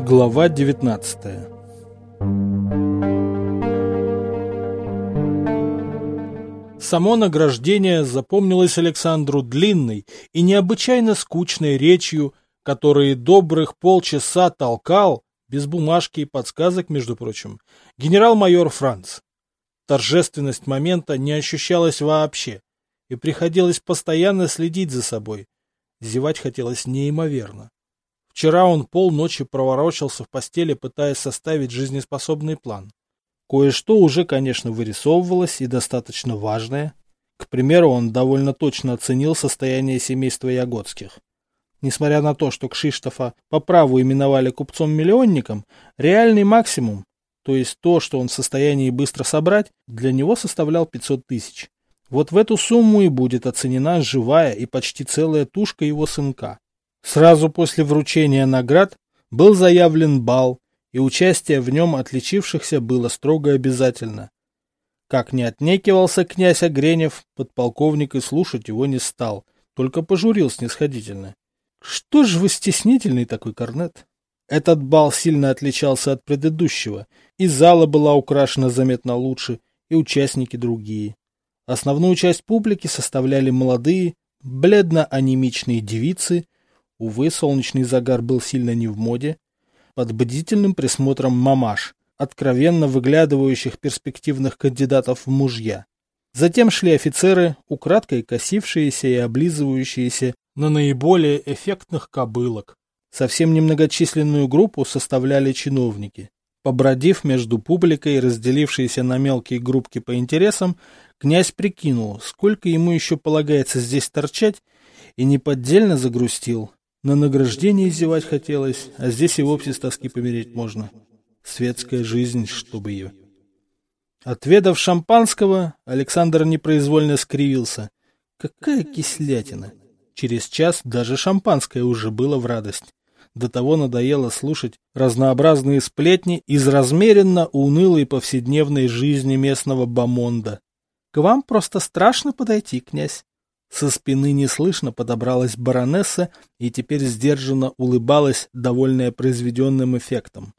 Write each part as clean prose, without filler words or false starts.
Глава 19. Само награждение запомнилось Александру длинной и необычайно скучной речью, которой добрых полчаса толкал, без бумажки и подсказок, между прочим, генерал-майор Франц. Торжественность момента не ощущалась вообще, и приходилось постоянно следить за собой. Зевать хотелось неимоверно. Вчера он полночи проворочался в постели, пытаясь составить жизнеспособный план. Кое-что уже, конечно, вырисовывалось и достаточно важное. К примеру, он довольно точно оценил состояние семейства Ягодских. Несмотря на то, что Кшиштофа по праву именовали купцом-миллионником, реальный максимум, то есть то, что он в состоянии быстро собрать, для него составлял 500 тысяч. Вот в эту сумму и будет оценена живая и почти целая тушка его сынка. Сразу после вручения наград был заявлен бал, и участие в нем отличившихся было строго обязательно. Как не отнекивался князь Огренев, подполковник и слушать его не стал, только пожурил снисходительно. Что ж вы стеснительный такой, корнет? Этот бал сильно отличался от предыдущего, и зала была украшена заметно лучше, и участники другие. Основную часть публики составляли молодые, бледно-анемичные девицы, увы, солнечный загар был сильно не в моде, под бдительным присмотром мамаш, откровенно выглядывающих перспективных кандидатов в мужья. Затем шли офицеры, украдкой косившиеся и облизывающиеся на наиболее эффектных кобылок. Совсем немногочисленную группу составляли чиновники. Побродив между публикой, разделившейся на мелкие группки по интересам, князь прикинул, сколько ему еще полагается здесь торчать, и неподдельно загрустил. На награждение зевать хотелось, а здесь и вовсе с тоски помереть можно. Светская жизнь, чтобы ее. Отведав шампанского, Александр непроизвольно скривился. Какая кислятина! Через час даже шампанское уже было в радость. До того надоело слушать разнообразные сплетни из размеренно унылой повседневной жизни местного бомонда. — К вам просто страшно подойти, князь. Со спины неслышно подобралась баронесса и теперь сдержанно улыбалась, довольная произведенным эффектом.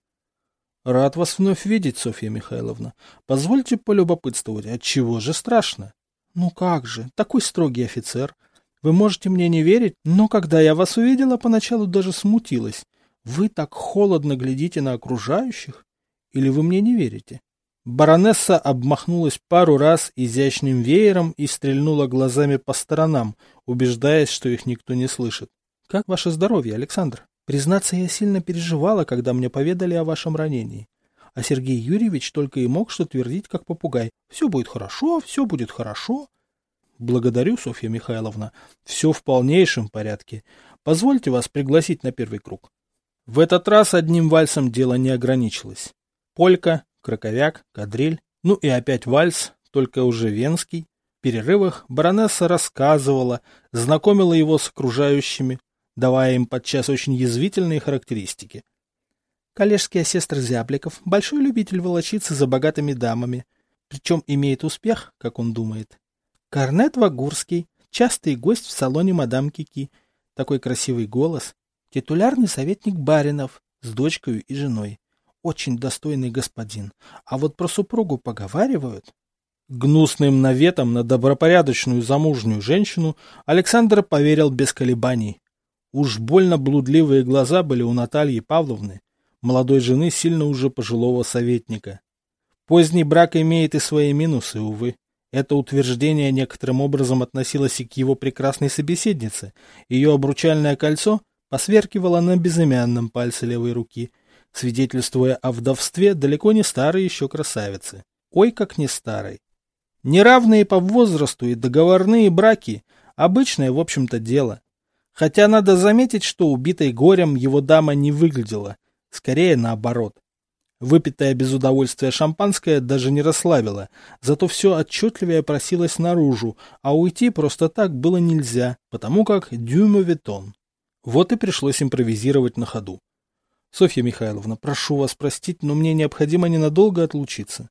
— Рад вас вновь видеть, Софья Михайловна. Позвольте полюбопытствовать, отчего же страшно? — Ну как же, такой строгий офицер. Вы можете мне не верить, но когда я вас увидела, поначалу даже смутилась. Вы так холодно глядите на окружающих? Или вы мне не верите? Баронесса обмахнулась пару раз изящным веером и стрельнула глазами по сторонам, убеждаясь, что их никто не слышит. — Как ваше здоровье, Александр? Признаться, я сильно переживала, когда мне поведали о вашем ранении. А Сергей Юрьевич только и мог что твердить, как попугай. Все будет хорошо, все будет хорошо. Благодарю, Софья Михайловна. Все в полнейшем порядке. Позвольте вас пригласить на первый круг. В этот раз одним вальсом дело не ограничилось. Полька, краковяк, кадриль, ну и опять вальс, только уже венский. В перерывах баронесса рассказывала, знакомила его с окружающими, давая им подчас очень язвительные характеристики. Коллежский асессор Зябликов, большой любитель волочиться за богатыми дамами, причем имеет успех, как он думает. Корнет Вагурский, частый гость в салоне мадам Кики, такой красивый голос, титулярный советник баринов с дочкой и женой. Очень достойный господин. А вот про супругу поговаривают. Гнусным наветом на добропорядочную замужнюю женщину Александр поверил без колебаний. Уж больно блудливые глаза были у Натальи Павловны, молодой жены сильно уже пожилого советника. Поздний брак имеет и свои минусы, увы. Это утверждение некоторым образом относилось и к его прекрасной собеседнице. Ее обручальное кольцо посверкивало на безымянном пальце левой руки, свидетельствуя о вдовстве далеко не старой еще красавицы. Ой, как не старой. Неравные по возрасту и договорные браки – обычное, в общем-то, дело. Хотя надо заметить, что убитой горем его дама не выглядела, скорее наоборот. Выпитое без удовольствия шампанское даже не расслабило, зато все отчетливее просилось наружу, а уйти просто так было нельзя, потому как «дю мове тон». Вот и пришлось импровизировать на ходу. Софья Михайловна, прошу вас простить, но мне необходимо ненадолго отлучиться.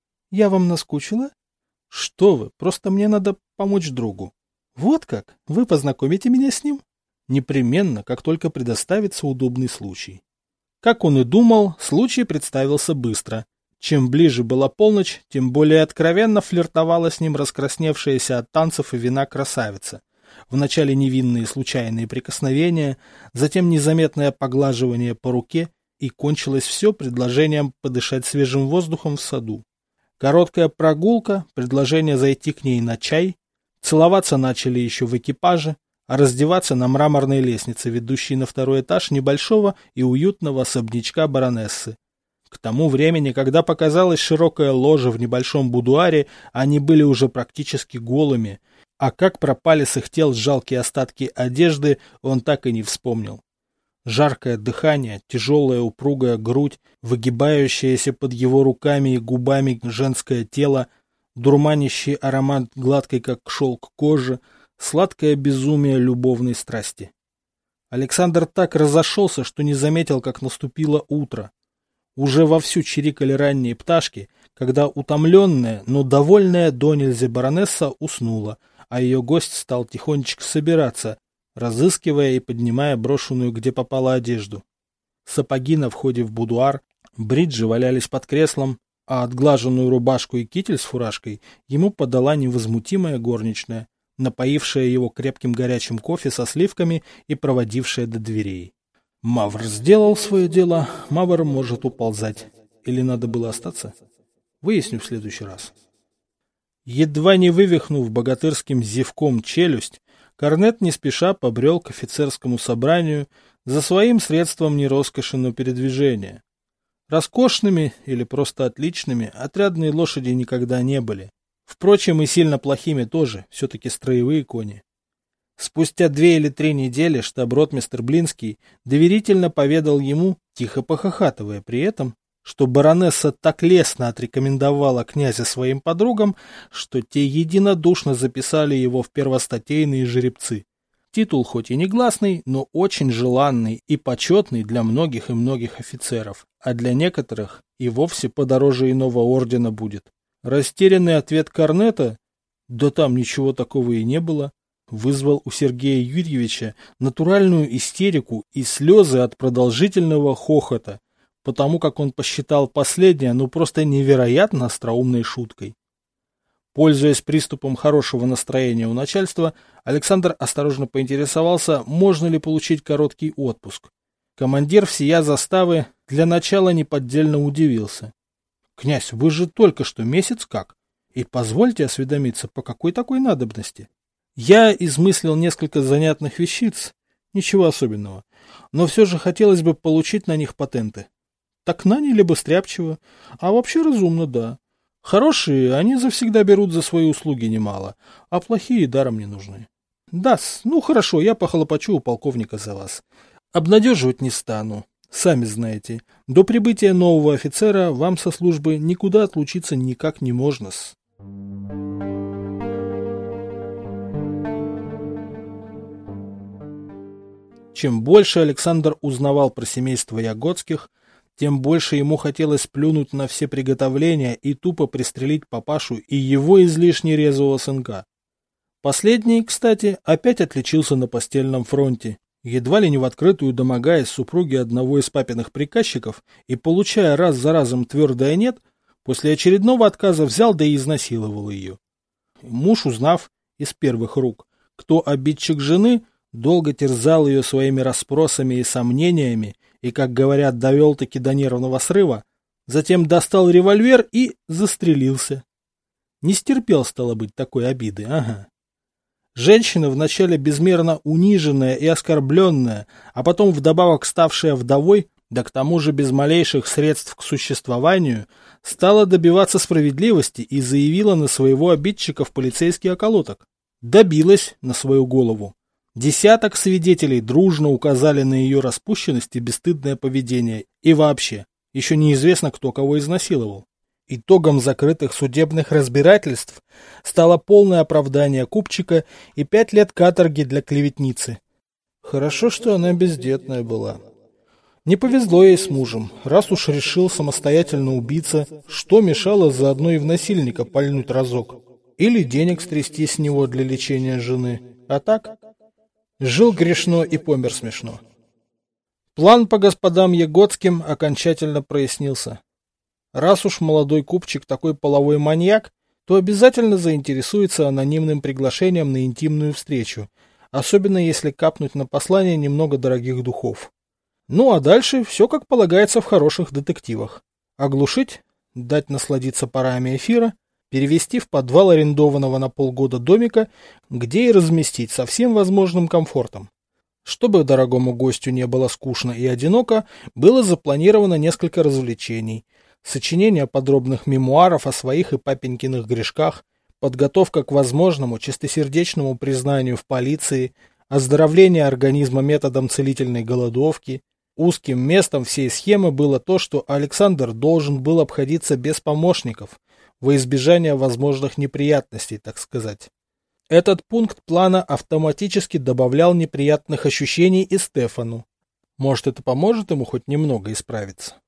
Я вам наскучила? Что вы, просто мне надо помочь другу. Вот как? Вы познакомите меня с ним? Непременно, как только предоставится удобный случай. Как он и думал, случай представился быстро. Чем ближе была полночь, тем более откровенно флиртовала с ним раскрасневшаяся от танцев и вина красавица. Вначале невинные случайные прикосновения, затем незаметное поглаживание по руке, и кончилось все предложением подышать свежим воздухом в саду. Короткая прогулка, предложение зайти к ней на чай, целоваться начали еще в экипаже, а раздеваться на мраморной лестнице, ведущей на второй этаж небольшого и уютного особнячка баронессы. К тому времени, когда показалась широкая ложа в небольшом будуаре, они были уже практически голыми, а как пропали с их тел жалкие остатки одежды, он так и не вспомнил. Жаркое дыхание, тяжелая упругая грудь, выгибающееся под его руками и губами женское тело, дурманящий аромат гладкой как шелк кожи, сладкое безумие любовной страсти. Александр так разошелся, что не заметил, как наступило утро. Уже вовсю чирикали ранние пташки, когда утомленная, но довольная донельзя баронесса уснула, а ее гость стал тихонечко собираться, разыскивая и поднимая брошенную где попало одежду. Сапоги на входе в будуар, бриджи валялись под креслом, а отглаженную рубашку и китель с фуражкой ему подала невозмутимая горничная, напоившая его крепким горячим кофе со сливками и проводившая до дверей. Мавр сделал свое дело, Мавр может уползать. Или надо было остаться? Выясню в следующий раз. Едва не вывихнув богатырским зевком челюсть, Корнет не спеша побрел к офицерскому собранию за своим средством не роскоши, но передвижения. Роскошными или просто отличными отрядные лошади никогда не были. Впрочем, и сильно плохими тоже, все-таки строевые кони. Спустя 2 или 3 недели штаб-ротмистр Блинский доверительно поведал ему, тихо похохатывая при этом, что баронесса так лестно отрекомендовала князя своим подругам, что те единодушно записали его в первостатейные жеребцы. Титул хоть и негласный, но очень желанный и почетный для многих и многих офицеров, а для некоторых и вовсе подороже иного ордена будет. Растерянный ответ Корнета, да там ничего такого и не было, вызвал у Сергея Юрьевича натуральную истерику и слезы от продолжительного хохота, потому как он посчитал последнее просто невероятно остроумной шуткой. Пользуясь приступом хорошего настроения у начальства, Александр осторожно поинтересовался, можно ли получить короткий отпуск. Командир всея заставы для начала неподдельно удивился. — Князь, вы же только что месяц как? И позвольте осведомиться, по какой такой надобности? Я измыслил несколько занятных вещиц, ничего особенного, но все же хотелось бы получить на них патенты. Так наняли бы стряпчиво, а вообще разумно, да. Хорошие они завсегда берут за свои услуги немало, а плохие даром не нужны. Да-с, хорошо, я похлопочу у полковника за вас. Обнадеживать не стану. Сами знаете, до прибытия нового офицера вам со службы никуда отлучиться никак не можно-с. Чем больше Александр узнавал про семейство Ягодских, тем больше ему хотелось плюнуть на все приготовления и тупо пристрелить папашу и его излишне резвого сынка. Последний, кстати, опять отличился на постельном фронте, едва ли не в открытую домогаясь супруги одного из папиных приказчиков и, получая раз за разом твердое «нет», после очередного отказа взял да и изнасиловал ее. Муж, узнав из первых рук, кто обидчик жены, долго терзал ее своими расспросами и сомнениями и, как говорят, довел-таки до нервного срыва, затем достал револьвер и застрелился. Не стерпел, стало быть, такой обиды, ага. Женщина, вначале безмерно униженная и оскорбленная, а потом вдобавок ставшая вдовой, да к тому же без малейших средств к существованию, стала добиваться справедливости и заявила на своего обидчика в полицейский околоток. Добилась на свою голову. Десяток свидетелей дружно указали на ее распущенность и бесстыдное поведение. И вообще, еще неизвестно, кто кого изнасиловал. Итогом закрытых судебных разбирательств стало полное оправдание купчика и 5 лет каторги для клеветницы. Хорошо, что она бездетная была. Не повезло ей с мужем. Раз уж решил самостоятельно убиться, что мешало заодно и в насильника пальнуть разок? Или денег стрясти с него для лечения жены? А так... Жил грешно и помер смешно. План по господам Ягодским окончательно прояснился. Раз уж молодой купчик такой половой маньяк, то обязательно заинтересуется анонимным приглашением на интимную встречу, особенно если капнуть на послание немного дорогих духов. Ну а дальше все как полагается в хороших детективах. Оглушить, дать насладиться парами эфира, перевести в подвал арендованного на полгода домика, где и разместить со всем возможным комфортом. Чтобы дорогому гостю не было скучно и одиноко, было запланировано несколько развлечений. Сочинение подробных мемуаров о своих и папенькиных грешках, подготовка к возможному чистосердечному признанию в полиции, оздоровление организма методом целительной голодовки. Узким местом всей схемы было то, что Александр должен был обходиться без помощников, во избежание возможных неприятностей, так сказать. Этот пункт плана автоматически добавлял неприятных ощущений и Стефану. Может, это поможет ему хоть немного исправиться?